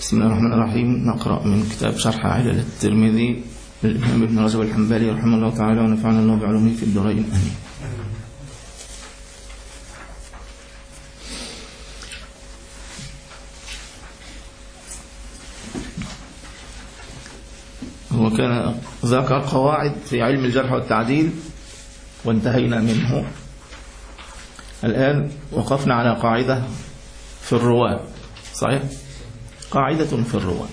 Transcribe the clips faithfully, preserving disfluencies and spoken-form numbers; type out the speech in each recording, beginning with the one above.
بسم الله الرحمن الرحيم. نقرأ من كتاب شرح علل الترمذي للإمام ابن رجب الحنبلي رحمه الله تعالى، ونفعنا الله بعلومه في الدارين آمين. هو كان ذكر قواعد في علم الجرح والتعديل وانتهينا منه. الآن وقفنا على قاعدة في الرواة، صحيح؟ قاعدة في الرواة،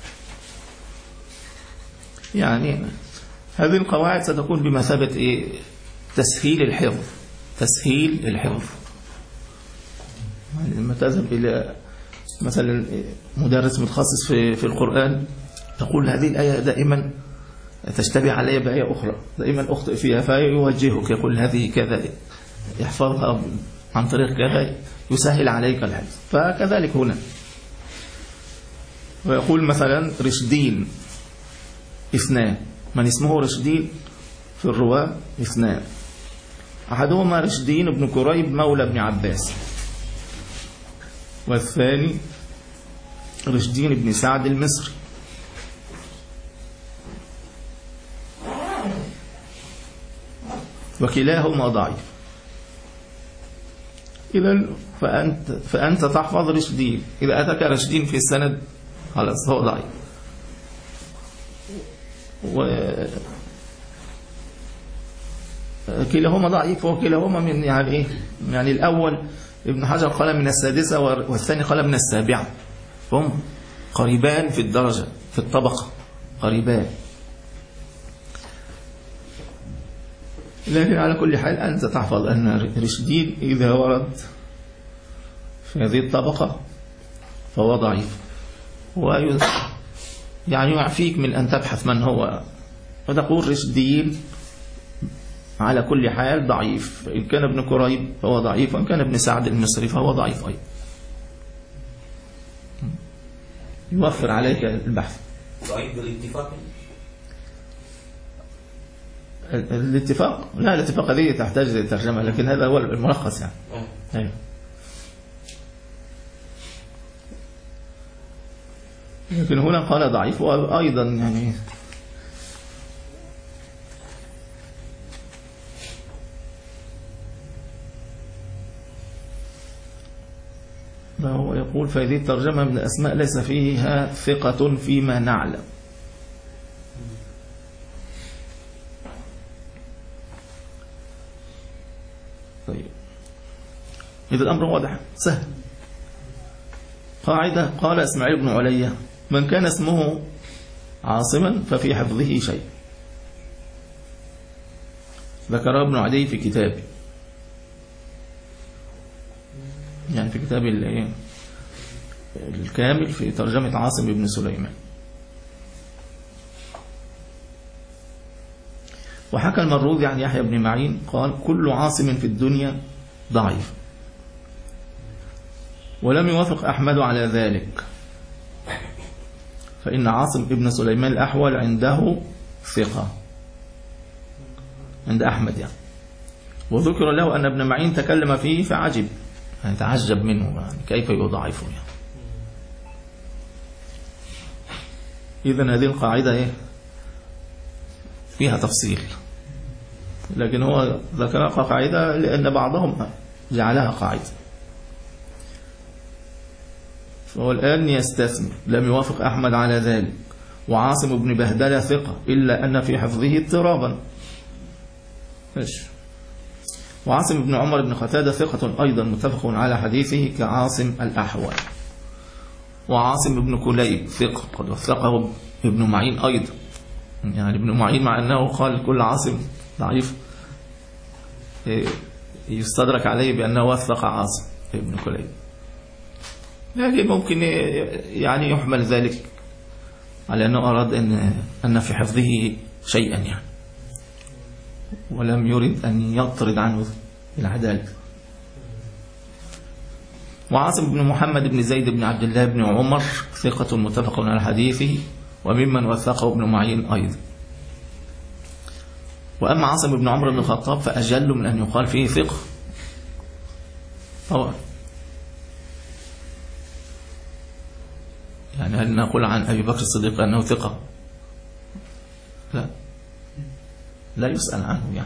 يعني هذه القواعد ستكون بمثابة إيه؟ تسهيل الحفظ. تسهيل الحفظ يعني لما تذهب إلى مثلا مدرس متخصص في في القرآن، تقول هذه الآية دائما تشتبه علي بآية أخرى، دائما أخطئ فيها، فيوجهك يقول هذه كذا، يحفظها عن طريق كذا، يسهل عليك الحفظ. فكذلك هنا، ويقول مثلا رشدين اثنان، من اسمه رشدين في الرواة اثنان، أحدهما رشدين بن كريب مولى ابن عباس، والثاني رشدين بن سعد المصري. وكلاهما ضعيف. إذا فأنت, فأنت تحفظ رشدين، إذا أتاك رشدين في السند خلاص هو ضعيف. وكلاهما ضعيف، وكلاهما من يعني إيه؟ يعني الأول ابن حجر قال من السادسة، والثاني قال من السابعة، فهم قريبان في الدرجة في الطبقة، قريبان. لكن على كل حال أنت تحفظ أن رشدين إذا ورد في هذه الطبقة فهو ضعيف، يعني يعفيك من أن تبحث من هو، فتقول رشدين على كل حال ضعيف. إن كان ابن كريب فهو ضعيف، وإن كان ابن سعد المصري فهو ضعيف أيضا. يوفر عليك البحث. ضعيف بالاتفاق؟ الاتفاق؟ لا، الاتفاق هذه تحتاج للترجمة، لكن هذا هو الملخص يعني. أيوه. لكن هنا قال ضعيف، وأيضا يعني ما هو يقول فهذه الترجمة من الأسماء ليس فيها ثقة فيما نعلم. طيب، إذا الأمر واضح سهل. قاعدة قال إسماعيل بن عليا من كان اسمه عاصما ففي حفظه شيء، ذكره ابن عدي في كتابه، يعني في كتاب الكامل في ترجمة عاصم بن سليمان. وحكى المروذي عن يحيى بن معين قال كل عاصم في الدنيا ضعيف، ولم يوافق أحمد على ذلك، فإن عاصم ابن سليمان الأحول عنده ثقة عند أحمد يعني. وذكر له أن ابن معين تكلم فيه فعجب، يعني تعجب منه، يعني كيف يضعفه يعني. إذن هذه القاعدة إيه؟ فيها تفصيل، لكن هو ذكرها قاعدة لأن بعضهم جعلها قاعدة. فهو الآن يستثني لم يوافق أحمد على ذلك، وعاصم بن بهدلة ثقة إلا أن في حفظه اضطرابا. إيش؟ وعاصم بن عمر بن قتادة ثقة أيضا متفق على حديثه كعاصم الأحول. وعاصم بن كليب ثقة قد وثقه ابن معين أيضا، يعني ابن معين مع أنه قال كل عاصم ضعيف يستدرك عليه بأنه وثق عاصم ابن كليب، لكن ممكن يعني يحمل ذلك على أنه أراد أن أن في حفظه شيئا يعني، ولم يرد أن يطرد عنه العدالة. وعاصم بن محمد بن زيد بن عبد الله بن عمر ثقة متفق على حديثه، وممن وثقه ابن معين أيضا. وأما عاصم بن عمر بن الخطاب فأجل من أن يقال فيه ثقة طبعا، يعني هل نقول عن أبي بكر الصديق أنه ثقة؟ لا، لا يسأل عنه يعني.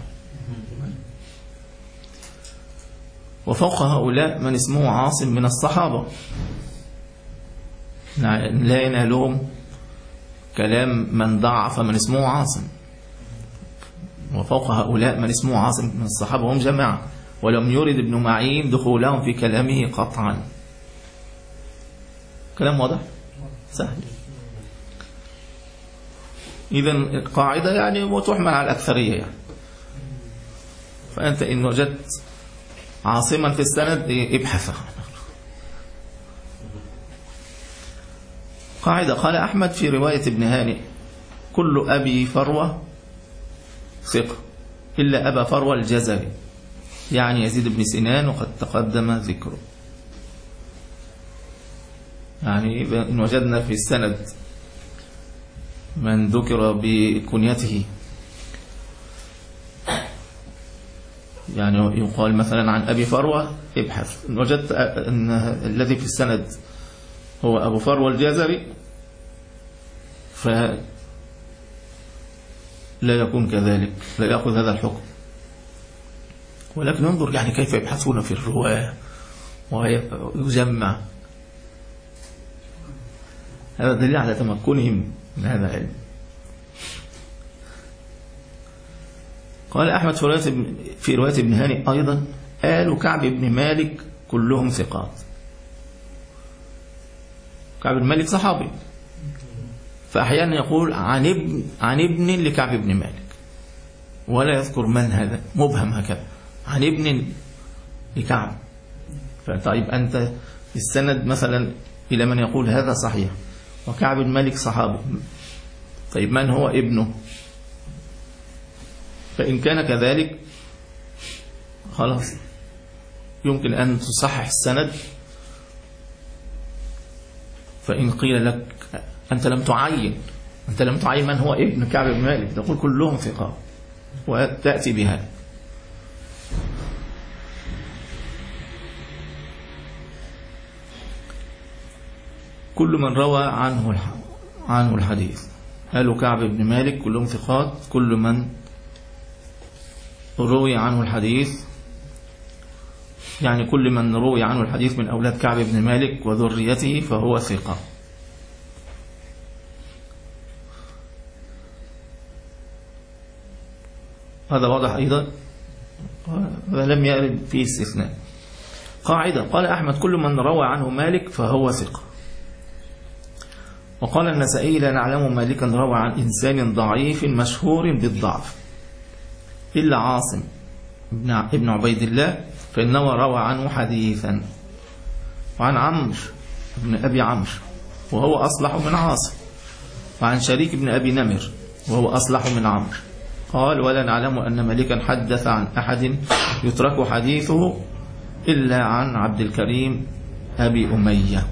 وفوق هؤلاء من اسمه عاصم من الصحابة لا ينالهم كلام من ضعف من اسمه عاصم. وفوق هؤلاء من اسمه عاصم من الصحابة هم جماعة، ولم يرد ابن معين دخولهم في كلامه قطعا. كلام واضح سهل. إذن قاعدة يعني وتحمل على الأكثرية يعني. فأنت إن وجدت عاصما في السند ابحث. قاعدة قال أحمد في رواية ابن هانئ: كل أبي فروة ثقة إلا أبا فروة الجزري، يعني يزيد بن سنان، وقد تقدم ذكره. يعني إن وجدنا في السند من ذكر بكنيته، يعني يقال مثلا عن أبي فروة ابحث. إن وجدت أن الذي في السند هو أبو فروة الجزري فلا يكون كذلك، لا يأخذ هذا الحكم. ولكن انظر يعني كيف يبحثون في الرواية ويجمع. هذا دليل على تمكنهم من هذا العلم. قال أحمد في رواية في رواية ابن هانئ أيضا: آل كعب بن مالك كلهم ثقات. كعب بن مالك صحابي، فأحيانا يقول عن ابن عن ابن لكعب بن مالك ولا يذكر من هذا، مبهم هكذا، عن ابن لكعب. فطيب أنت السند مثلا إلى من يقول هذا صحيح، وكعب بن مالك صحابي، طيب من هو ابنه؟ فإن كان كذلك خلاص يمكن أن تصحح السند. فإن قيل لك أنت لم تعين أنت لم تعين من هو ابن كعب بن مالك، تقول كلهم ثقات وتأتي بهذا. كل من روى عنه عنه الحديث. قالوا كعب بن مالك كلهم ثقات، كل من روي عنه الحديث يعني كل من روي عنه الحديث من أولاد كعب بن مالك وذريته فهو ثقة. هذا واضح أيضا، ولم يرد فيه استثناء. قاعدة قال أحمد: كل من روى عنه مالك فهو ثقة. وقال النسائي: لا نعلم مالكا روى عن إنسان ضعيف مشهور بالضعف إلا عاصم ابن عبيد الله، فإنه روى عنه حديثا. وعن عمرو بن أبي عمرو وهو أصلح من عاصم، وعن شريك بن أبي نمر وهو أصلح من عمرو. قال: ولا نعلم أن مالكا حدث عن أحد يترك حديثه إلا عن عبد الكريم أبي أمية.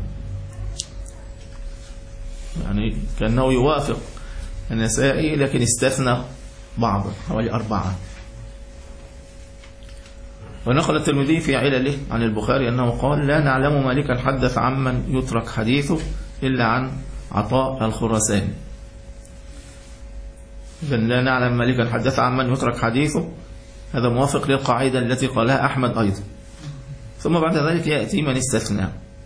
يعني كأنه يوافق النسائي لكن استثنى بعض حوالي أربعة. ونقل الترمذي في علله عن البخاري أنه قال: لا نعلم مالكا حدث عمن يترك حديثه إلا عن عطاء الخراساني. إذن لا نعلم مالكا حدث عمن يترك حديثه، هذا موافق للقاعدة التي قالها أحمد أيضا. ثم بعد ذلك يأتي من استثنى،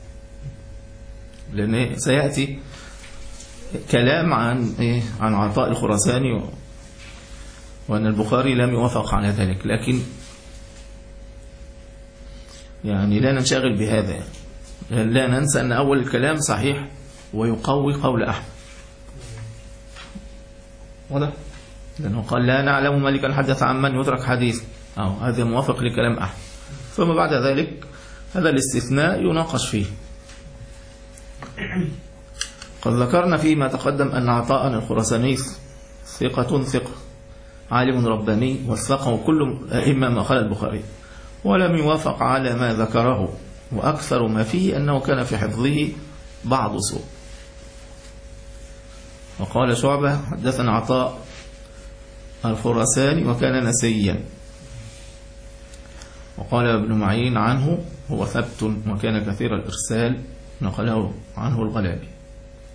لأن سيأتي كلام عن إيه؟ عن عطاء الخراساني، وأن البخاري لم يوافق على ذلك. لكن يعني لا ننشغل بهذا، لا ننسى أن أول الكلام صحيح ويقوي قول أحمد. واضح؟ لأنه قال: لا نعلم مالكا حدث عن من يترك حديث، أو هذا موافق لكلام أحمد. ثم بعد ذلك هذا الاستثناء يناقش فيه. قد ذكرنا فيما تقدم أن عطاء الخراساني ثقة ثقة عالم رباني، وثقه كل أئمة ما خلا البخاري، ولم يوافق على ما ذكره، وأكثر ما فيه أنه كان في حفظه بعض سوء. وقال شعبة: حدثنا عطاء الخراساني وكان نسيا. وقال ابن معين عنه: هو ثبت وكان كثير الإرسال، نقله عنه الغلابي.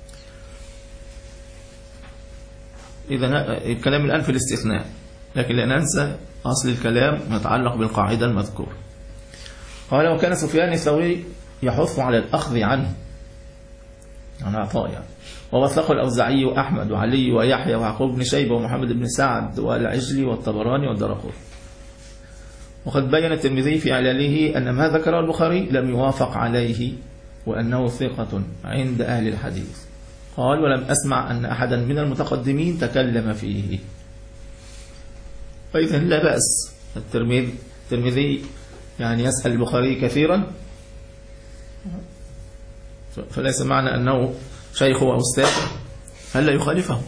إذا الكلام الآن في الاستثناء، لكن لا ننسى أصل الكلام متعلق بالقاعدة المذكورة. قال وكان سفيان الثوري يحث على الأخذ عنه عن عطاء يعني، ووثقه الأوزاعي وأحمد وعلي ويحيى ويعقوب بن شيبة ومحمد بن سعد والعجلي والطبراني والدرقطني. وقد بين الترمذي في علله أن ما ذكره البخاري لم يوافق عليه وأنه ثقة عند أهل الحديث. قال ولم أسمع أن أحدا من المتقدمين تكلم فيه. فإذا لا بأس الترمذي الترمذي يعني يسأل البخاري كثيرا، فليس معنى أنه شيخ وأستاذ هل لا يخالفه؟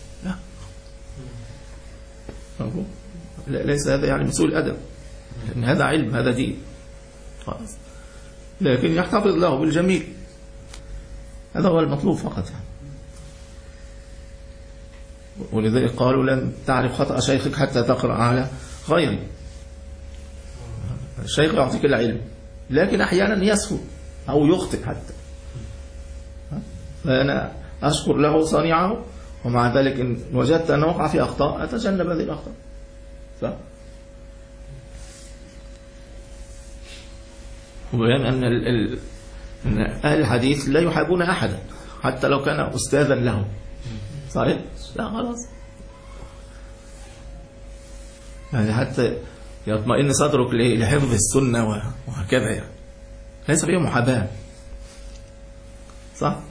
لا، ليس هذا يعني مسؤول أدب، لأن هذا علم، هذا دين خلاص، لكن يحتفظ له بالجميل، هذا هو المطلوب فقط يعني. ولذلك قالوا لن تعرف خطأ شيخك حتى تقرأ على غيره. الشيخ يعطيك العلم، لكن أحيانا يسهو أو يخطئ حتى، فأنا أشكر له صنيعه، ومع ذلك إن وجدت أن وقع في أخطاء أتجنب هذه الأخطاء. صح؟ وبيان أن ال... ال... أن أهل الحديث لا يحابون أحدا حتى لو كان أستاذا له. صحيح؟ لا خلاص، يعني حتى يطمئن صدرك لحفظ السنة وهكذا يعني، ليس فيه محاباة. صح؟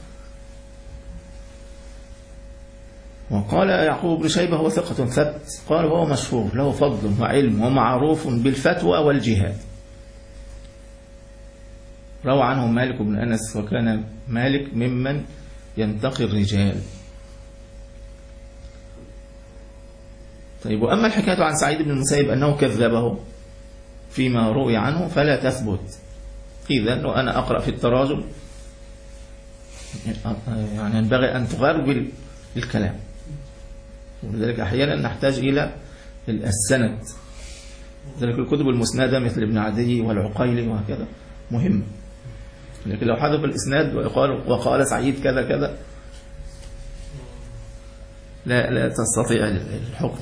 وقال يعقوب بن شيبة هو ثقة ثبت، قال هو مشهور له فضل وعلم ومعروف بالفتوى والجهاد. روى عنه مالك بن أنس، وكان مالك ممن ينتقي الرجال. طيب، وأما الحكاية عن سعيد بن المسيب أنه كذبه فيما روي عنه فلا تثبت. إذن وأنا أقرأ في التراجم يعني ينبغي أن تغربل الكلام، ولذلك أحيانا نحتاج إلى السند. ذلك الكتب المسندة مثل ابن عدي والعقيلي وهكذا مهم، لكن لو حذف الإسناد وقال وقال سعيد كذا كذا لا لا تستطيع الحكم.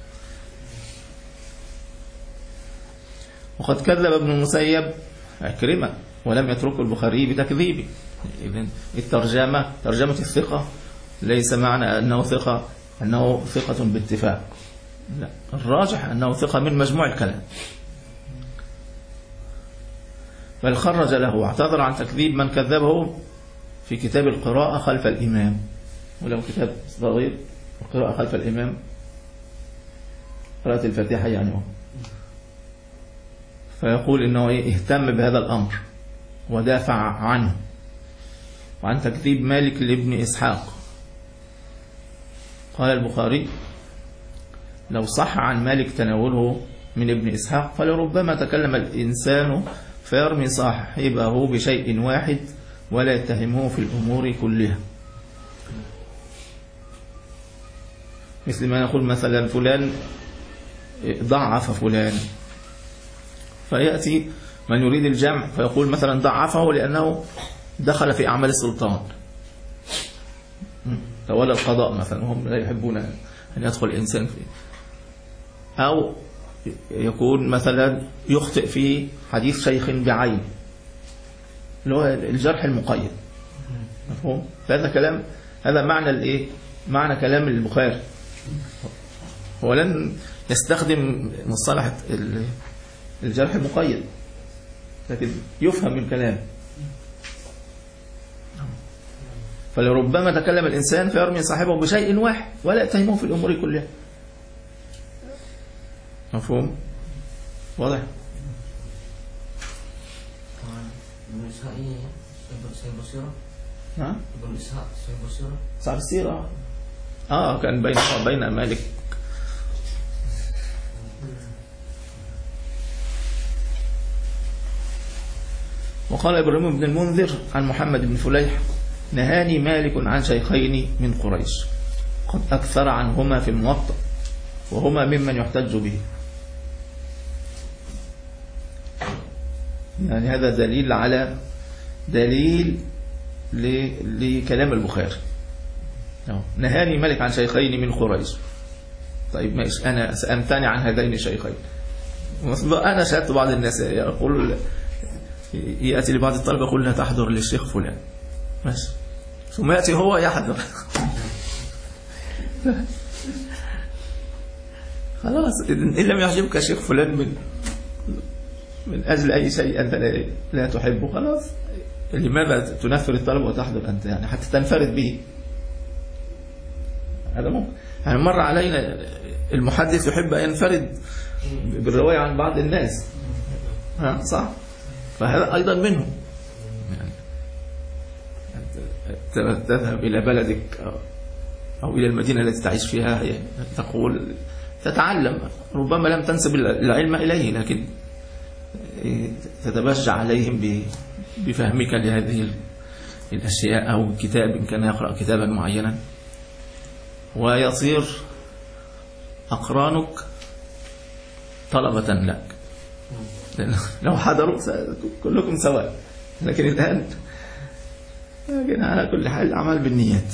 وقد كذب ابن المسيب عكرمة ولم يتركه البخاري بتكذيبه. إذن الترجمة ترجمة الثقة ليس معنى أنه ثقة أنه ثقة باتفاق، لا، الراجح أنه ثقة من مجموع الكلام. بل خرج له واعتذر عن تكذيب من كذبه في كتاب القراءة خلف الإمام، ولو كتاب صغير القراءة خلف الإمام، قراءة الفاتحة يعني هو. فيقول إنه اهتم بهذا الأمر ودافع عنه. وعن تكذيب مالك لابن إسحاق قال البخاري لو صح عن مالك تناوله من ابن إسحاق فلربما تكلم الإنسان فيرمي صاحبه بشيء واحد ولا يتهمه في الأمور كلها. مثل ما نقول مثلا فلان ضعف فلان، فيأتي من يريد الجمع فيقول مثلا ضعفه لأنه دخل في أعمال السلطان، تولى القضاء مثلا، وهم لا يحبون أن يدخل الإنسان فيه. أو يكون مثلا يخطئ في حديث شيخ بعين، اللي هو الجرح المقيد، مفهوم؟ هذا كلام، هذا معنى الايه؟ معنى كلام البخاري. هو لن يستخدم مصطلح الجرح المقيد، لكن يفهم من كلامه. فلربما تكلم الإنسان فيرمي صاحبه بشيء واحد ولا يتهمه في الأمور كلها. مفهوم؟ واضح؟ ابن إسحاق صاحب السيرة؟ ها؟ ابن إسحاق صاحب السيرة؟ صاحب السيرة آه كان بين بين مالك. وقال إبراهيم بن المنذر عن محمد بن فليح نهاني مالك عن شيخين من قريش قد أكثر عنهما في الموطأ وهما ممن يحتج به. يعني هذا دليل على دليل لكلام البخاري نهاني مالك عن شيخين من قريش. طيب ماشي، أنا سأمتنع عن هذين الشيخين. أنا شاهدت بعض الناس يقول، يأتي لبعض الطلبة يقول لا تحضر للشيخ فلان، ماشي، ثم يأتي هو يحضر. خلاص، إن لم يعجبك شيخ فلان من من أجل أي شيء أنت لا تحبه، خلاص، لماذا تنفر الطلب وتحضر أنت؟ يعني حتى تنفرد به. هذا ممكن. يعني مر علينا المحدث يحب أن ينفرد بالرواية عن بعض الناس، ها صح؟ فهذا أيضا منه. يعني تذهب إلى بلدك أو إلى المدينة التي تعيش فيها، تقول تتعلم، ربما لم تنسب العلم إليه، لكن تتبجع عليهم بفهمك لهذه الأشياء، أو كتاب كان يقرأ كتابا معينا، ويصير أقرانك طلبة لك، لو حضروا كلكم سواء. لكن الآن لكن على كل حال الأعمال بالنيات.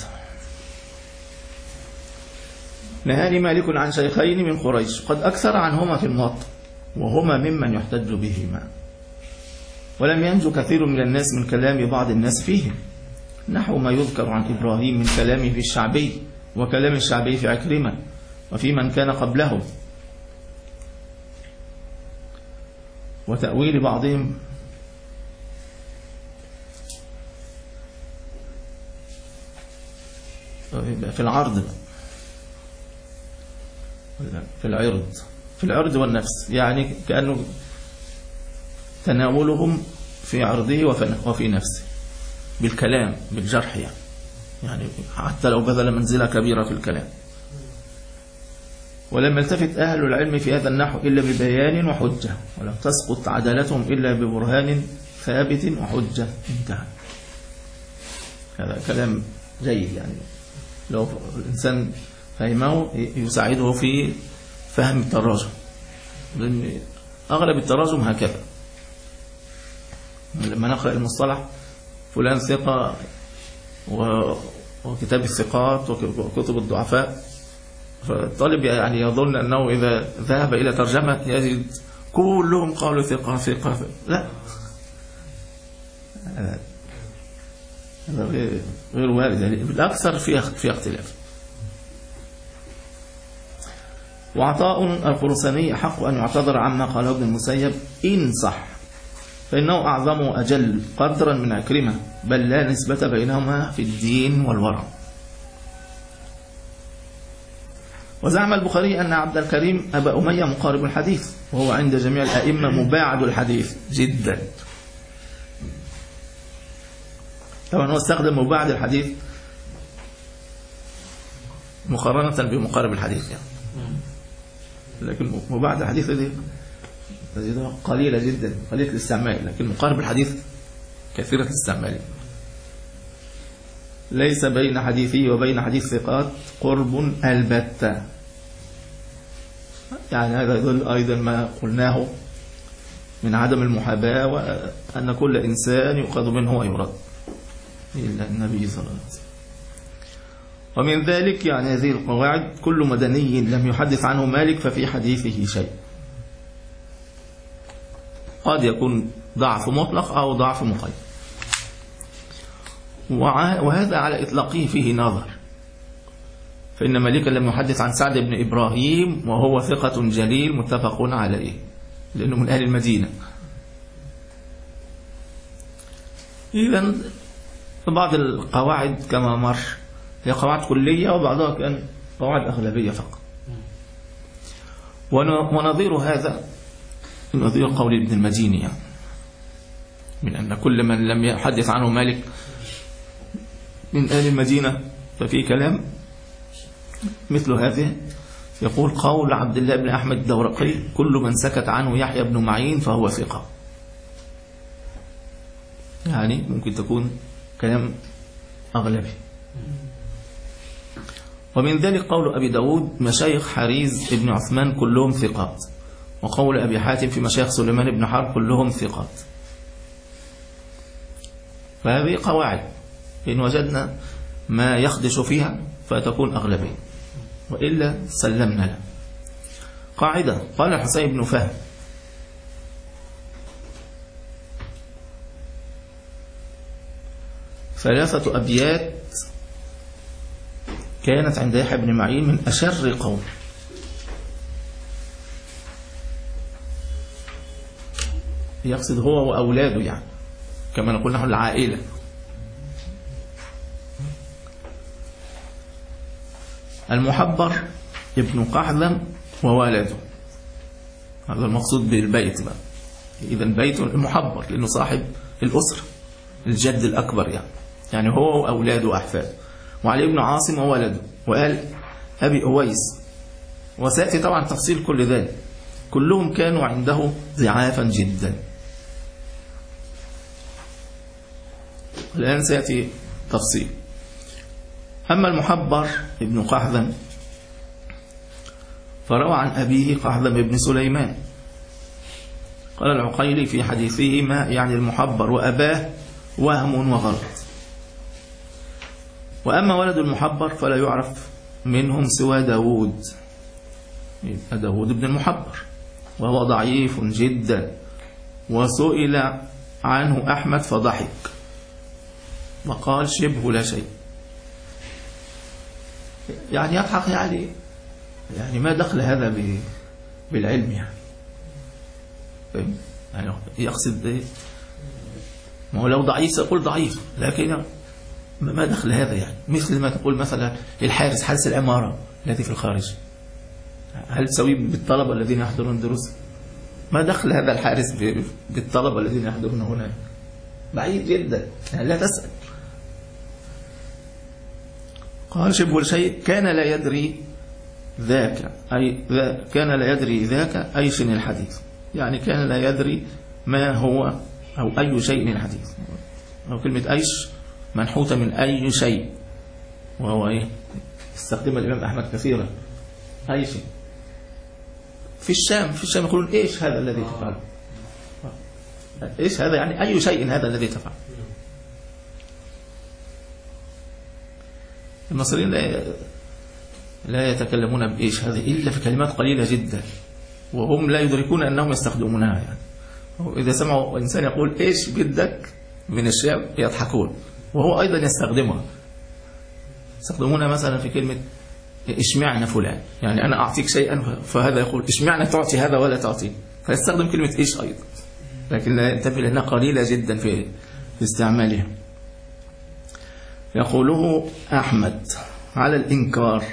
نهاني مالك عن شيخين من قريش قد أكثر عنهما في الموطأ، وهما ممن يحتج بهما، ولم ينجو كثير من الناس من كلام بعض الناس فيهم، نحو ما يذكر عن إبراهيم من كلامه في الشعبي، وكلام الشعبي في عكرمة وفي من كان قبله، وتأويل بعضهم في العرض، في العرض في العرض والنفس، يعني كأنه تناولهم في عرضه وفي نفسه بالكلام بالجرح، يعني يعني حتى لو بذل منزلة كبيرة في الكلام. ولم يلتفت أهل العلم في هذا النحو إلا ببيان وحجة، ولم تسقط عدالتهم إلا ببرهان ثابت وحجة. انتهى. هذا كلام جيد، يعني لو الإنسان فهمه يساعده في فهم التراجم، لأن أغلب التراجم هكذا. لما نقرأ المصطلح فلان ثقة وكتاب الثقات وكتب الضعفاء، فالطالب يعني يظن أنه إذا ذهب إلى ترجمة يجد كلهم قالوا ثقة ثقة. لا، هذا غير وارد، يعني بالأكثر في في اختلاف. وعطاء الخرساني حق أن يعتذر عما قاله ابن المسيب إن صح، فإنه أعظم وأجل قدرا من عكرمة، بل لا نسبة بينهما في الدين والورع. وزعم البخاري أن عبد الكريم أبا أمية مقارب الحديث، وهو عند جميع الأئمة مباعد الحديث جدا. طبعا هو استخدم مباعد الحديث مقارنة بمقارب الحديث، يعني لكن مباعد الحديث دي قليلة جدا، قليلة الاستعمال، لكن مقارب الحديث كثيرة الاستعمال. ليس بين حديثي وبين حديث ثقات قرب البتة، يعني هذا يدل أيضا ما قلناه من عدم المحاباة، وأن كل إنسان يؤخذ منه ويرد إلا النبي صلى الله عليه وسلم. ومن ذلك يعني هذه القواعد: كل مدني لم يحدث عنه مالك ففي حديثه شيء. قد يكون ضعف مطلق أو ضعف مقيد، وهذا على إطلاقه فيه نظر، فإن مالكا لم يحدث عن سعد بن إبراهيم وهو ثقة جليل متفق عليه، لأنه من أهل المدينة. إذن بعض القواعد كما مر هي قواعد كلية، وبعضها كان قواعد أغلبية فقط. ونظير هذا نظير قول ابن المديني، يعني من أن كل من لم يحدث عنه مالك من أهل المدينة ففي كلام مثل هذه. يقول قول عبد الله بن أحمد الدورقي: كل من سكت عنه يحيى بن معين فهو ثقة. يعني ممكن تكون كلام أغلبي. ومن ذلك قول أبي داود: مشايخ حريز بن عثمان كلهم ثقات، وقول أبي حاتم في مشايخ سليمان بن حرب كلهم ثقات. فهذه قواعد إن وجدنا ما يخدش فيها فتكون أغلبية، وإلا سلمنا له. قاعدة قال الحسين بن فهد: ثلاثة أبيات كانت عند يحيى بن معين من أشر قوم. يقصد هو وأولاده، يعني كما نقول نحن العائلة. المحبر ابن قحذم ووالده، هذا المقصود بالبيت بقى. إذا بيت المحبر لأنه صاحب الأسرة، الجد الأكبر يعني يعني هو وأولاده وأحفاده. وعلي بن عاصم وولده، وقال أبي أويس، وسيأتي طبعا تفصيل كل ذلك. كلهم كانوا عنده ضعافا جدا. الآن سيأتي تفصيل. أما المحبر ابن قحذم فروى عن أبيه قحذم ابن سليمان. قال العقيلي في حديثه: ما يعني المحبر وأباه وهم وغلط. وأما ولد المحبر فلا يعرف منهم سوى داود، يبقى داود بن المحبر، وهو ضعيف جدا. وسئل عنه أحمد فضحك وقال: شبه لا شيء. يعني يضحك، يعني يعني ما دخل هذا بالعلم، يعني يعني يقصد ايه؟ ما هو لو ضعيف سيقول ضعيف، لكن ما دخل هذا، يعني مثل ما تقول مثلا الحارس، حارس العمارة الذي في الخارج، هل تسويه بالطلبة الذين يحضرون دروس؟ ما دخل هذا الحارس بالطلبة الذين يحضرون هنا؟ بعيد جدا، يعني لا تسأل. قال: شبه شيء كان لا يدري ذاك، أي ذا كان لا يدري ذاك أي شيء من الحديث، يعني كان لا يدري ما هو أو أي شيء من الحديث. أو كلمة أيش منحوتة من أي شيء، وهو إيه؟ استخدم الإمام أحمد كثيرا، أي شيء. في الشام في الشام يقولون: إيش هذا الذي تفعله؟ إيش هذا؟ يعني أي شيء هذا الذي تفعله. المصريين لا لا يتكلمون بإيش هذه إلا في كلمات قليلة جدا، وهم لا يدركون أنهم يستخدمونها. يعني إذا سمعوا إنسان يقول إيش بدك من الشام يضحكون، وهو أيضا يستخدمها. يستخدمونها مثلا في كلمة اشمعنى فلان، يعني أنا أعطيك شيئا فهذا يقول اشمعنى تعطي هذا ولا تعطي، فيستخدم كلمة إيش أيضا، لكن لا ينتبه لأنها قليلة جدا في استعمالها. يقوله أحمد على الإنكار.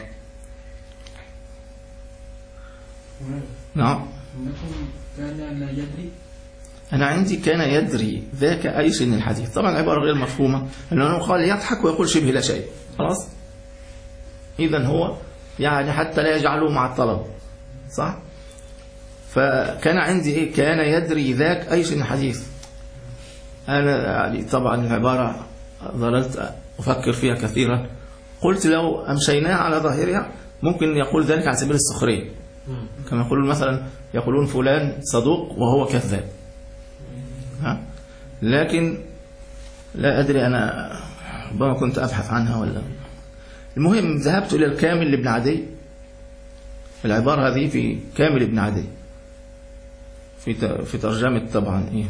نعم. كان لا يدري. أنا عندي كان يدري ذاك أي شيء من الحديث. طبعا العبارة غير مفهومة، لأنه قال يضحك ويقول شبه لا شيء، خلاص. إذن هو يعني حتى لا يجعله مع الطلب، صح؟ فكان عندي إيه؟ كان يدري ذاك أي شيء من الحديث. أنا يعني طبعا العبارة ظللت أفكر فيها كثيرا، قلت لو أمشيناها على ظاهرها ممكن يقول ذلك على سبيل السخرية، كما يقولون مثلا يقولون فلان صدوق وهو كذاب، ها؟ لكن لا أدري، أنا ربما كنت أبحث عنها ولا. المهم ذهبت إلى الكامل لابن عدي، العبارة هذه في كامل ابن عدي في في ترجمة طبعا إيه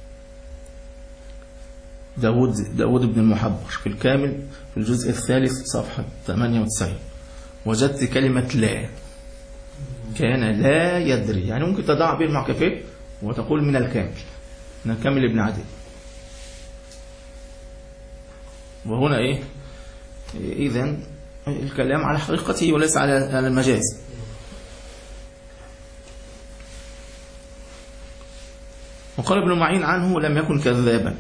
داود داود بن المحبر في الكامل في الجزء الثالث صفحة ثمانية وتسعين. وجدت كلمة لا، كان لا يدري، يعني ممكن تضع بين المعكفين وتقول من الكامل، من الكامل ابن عدي. وهنا إيه؟ إذن الكلام على حقيقته وليس على المجاز. وقال ابن معين عنه: لم يكن كذابا،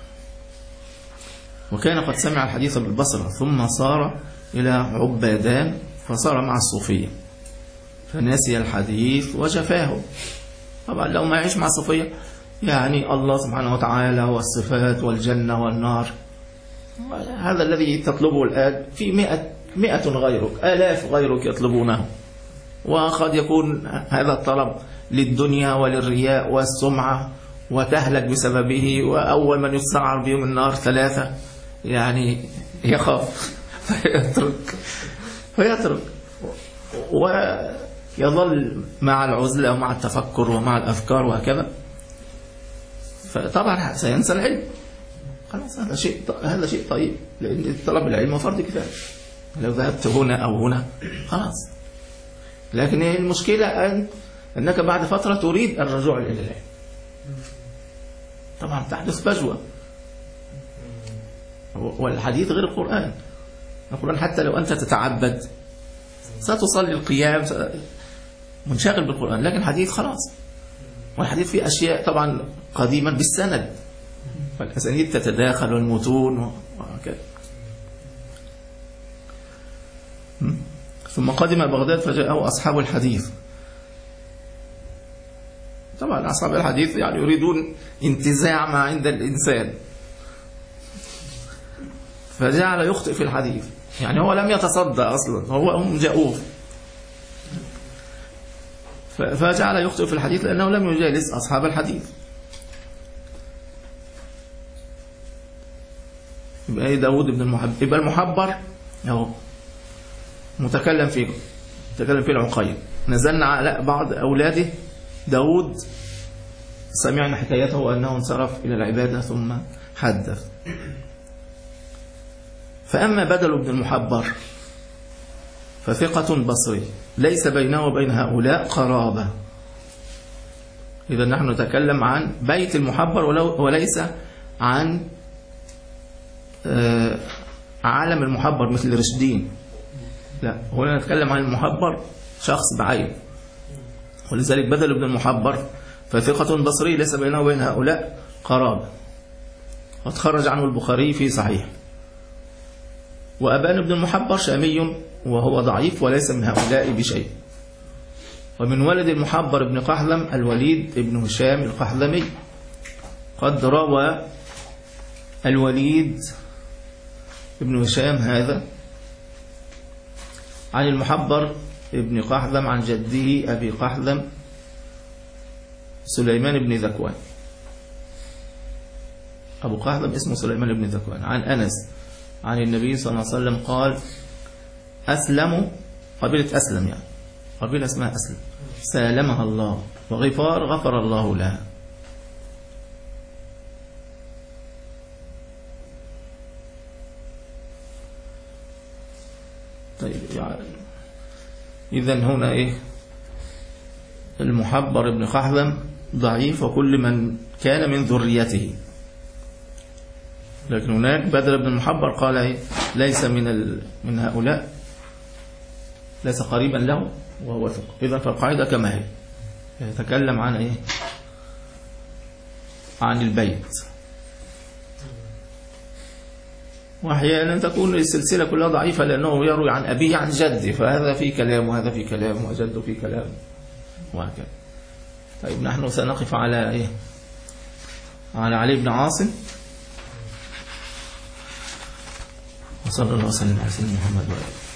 وكان قد سمع الحديث بالبصرة ثم صار إلى عبادان فصار مع الصوفية فنسي الحديث وجفاه. طبعا لو ما يعيش مع الصوفية يعني الله سبحانه وتعالى والصفات والجنة والنار، هذا الذي تطلبه الآن في مئة, مئة غيرك، آلاف غيرك يطلبونه، وقد يكون هذا الطلب للدنيا وللرياء والسمعة وتهلك بسببه، وأول من يستعر بهم النار ثلاثة، يعني يخاف فيترك فيترك ويظل مع العزلة ومع التفكر ومع الأفكار وهكذا، فطبعا سينسى العلم. خلاص هذا شيء هذا شيء طيب، لأن طلب العلم فرض كفاية. لو ذهبت هنا أو هنا خلاص، لكن المشكلة أن أنك بعد فترة تريد الرجوع إلى العلم، طبعا تحدث فجوة. والحديث غير القرآن. القرآن حتى لو أنت تتعبد ستصلي القيام منشغل بالقرآن، لكن الحديث خلاص. والحديث فيه أشياء طبعا قديما بالسند، فالأسانيد تتداخل والمتون وهكذا. ثم قدم بغداد فجاءه أصحاب الحديث. طبعا أصحاب الحديث يعني يريدون انتزاع ما عند الإنسان، فجعل يخطئ في الحديث. يعني هو لم يتصدى أصلا، هو هم جاءوه فجعل يخطئ في الحديث لأنه لم يجالس أصحاب الحديث. يبقى ايه داود بن المحبر، يبقى المحبر اهو متكلم فيه متكلم فيه العقيل. نزلنا على بعض أولاده داود، سمعنا حكايته أنه انصرف إلى العبادة ثم حدث. فأما بدل بن المحبر فثقة بصري ليس بينه وبين هؤلاء قرابة. إذا نحن نتكلم عن بيت المحبر وليس عن عالم المحبر مثل رشدين، لا، هنا نتكلم عن المحبر شخص بعين. ولذلك بدل بن المحبر فثقة بصري ليس بينه وبين هؤلاء قرابة، قد خرج عنه البخاري في صحيح. وأبان بن المحبر شامي وهو ضعيف وليس من هؤلاء بشيء. ومن ولد المحبر بن قحلم الوليد بن هشام القحلمي. قد روى الوليد بن هشام هذا عن المحبر بن قحلم عن جده أبي قحلم سليمان بن ذكوان. أبو قحلم اسمه سليمان بن ذكوان. عن أنس عن النبي صلى الله عليه وسلم قال: أسلم، قبيلة أسلم يعني قبيلة اسمها أسلم، سالمها الله، وغفار غفر الله لها. طيب يعني إذن هنا إيه؟ المحبر بن قحلم ضعيف وكل من كان من ذريته. لكن هناك بدل بن المحبر قال إيه؟ ليس من ال... من هؤلاء، ليس قريبا له وهو ثقة. إذا فالقاعدة كما هي، يتكلم عن إيه؟ عن البيت. وأحيانا تكون السلسلة كلها ضعيفة لأنه يروي عن أبيه عن جده، فهذا في كلام وهذا في كلام وجده في كلام وهكذا. طيب نحن سنقف على إيه؟ على علي بن عاصم. وصلى الله وسلم على سيدنا محمد وآله.